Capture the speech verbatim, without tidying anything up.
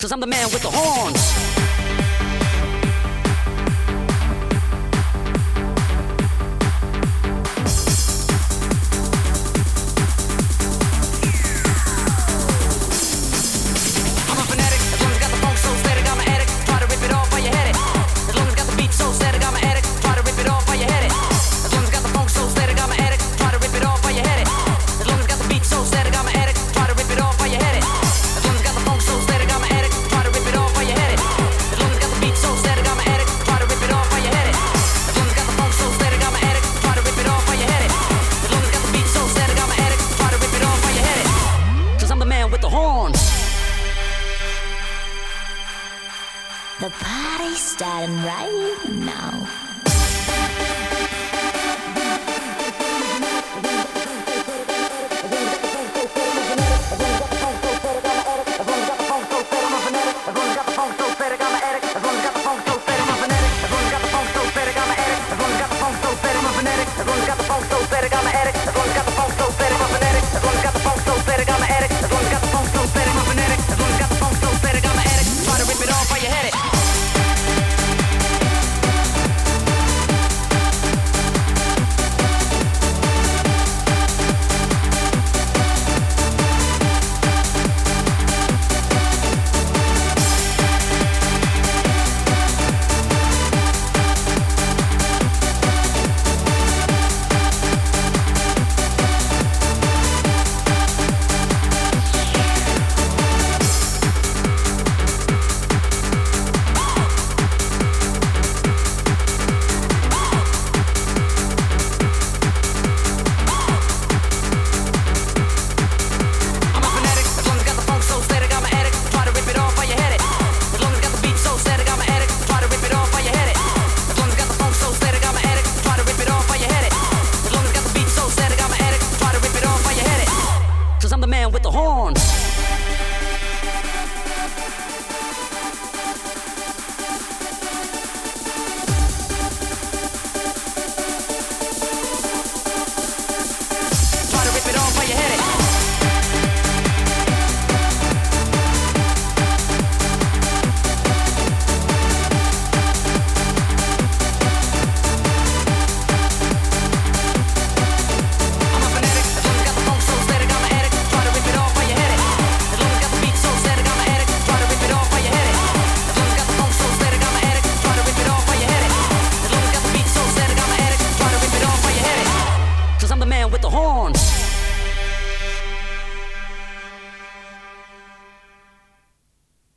Cause I'm the man with the horns. I'm a fanatic, as long as I got the funk so steady, got my addict, try to rip it off while you had it. As long as I got the beat so steady, got my addict, try to rip it off while you had it. As long as I got the funk so steady, got my addict, try to rip it off while you had it. As long as I got the beat so steady, got my addict, try to rip it off while you had it. As long as I got the funk so steady, got my addict, try to rip it off while you had it. As long as I got the beat so steady, got my addict, try to rip it off while you had it. As long as I got the funk so steady, got my addict, try to rip it off while you had it. As long as I got the beat so steady, got my addict, try to rip it off while you had it. Cause I'm the man with the horns. The party's starting right now.